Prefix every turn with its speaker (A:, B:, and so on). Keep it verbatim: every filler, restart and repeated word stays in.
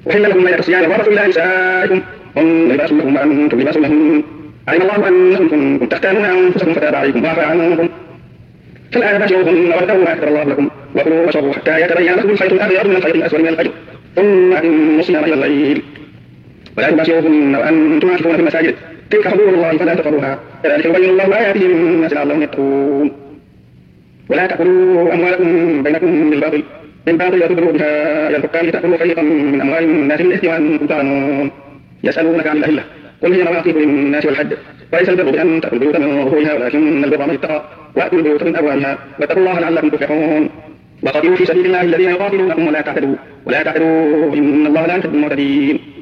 A: أحل لكم ليلة الصيام الرفث إلى نسائكم هن لباس لكم وأنتم لباس لهن علم الله أنكم كنتم تختانون أنفسكم فتاب عليكم وعفى عنكم فالآن باشروهن وابتغوا ما كتب الله لكم وكلوا واشربوا حتى يتبين لكم الخيط الأبيض من الخيط الأسود من الفجر ثم أتموا الصيام إلى الليل ولا تباشروهن وأنتم عاكفون في المساجد تلك حدود الله فلا تقربوها كذلك يبين الله آياته للناس لعلهم يتقون ولا تأكلوا أموالكم بينكم بالباطل بالباطل وتدلوا بها إلى الحكام لتأكلوا فريقا من أموال الناس بالإثم وأنتم تعلمون يسألونك عن الأهلة قل هي مواقيت للناس والحج وليس البر بأن تأتوا البيوت من ظهورها ولكن البر من اتقى وأتوا البيوت من أبوابها واتقوا الله لعلكم تفلحون وقاتلوا في سبيل الله الذين يقاتلونكم ولا تعتدوا ولا تعتدوا إن الله لا يحب المعتدين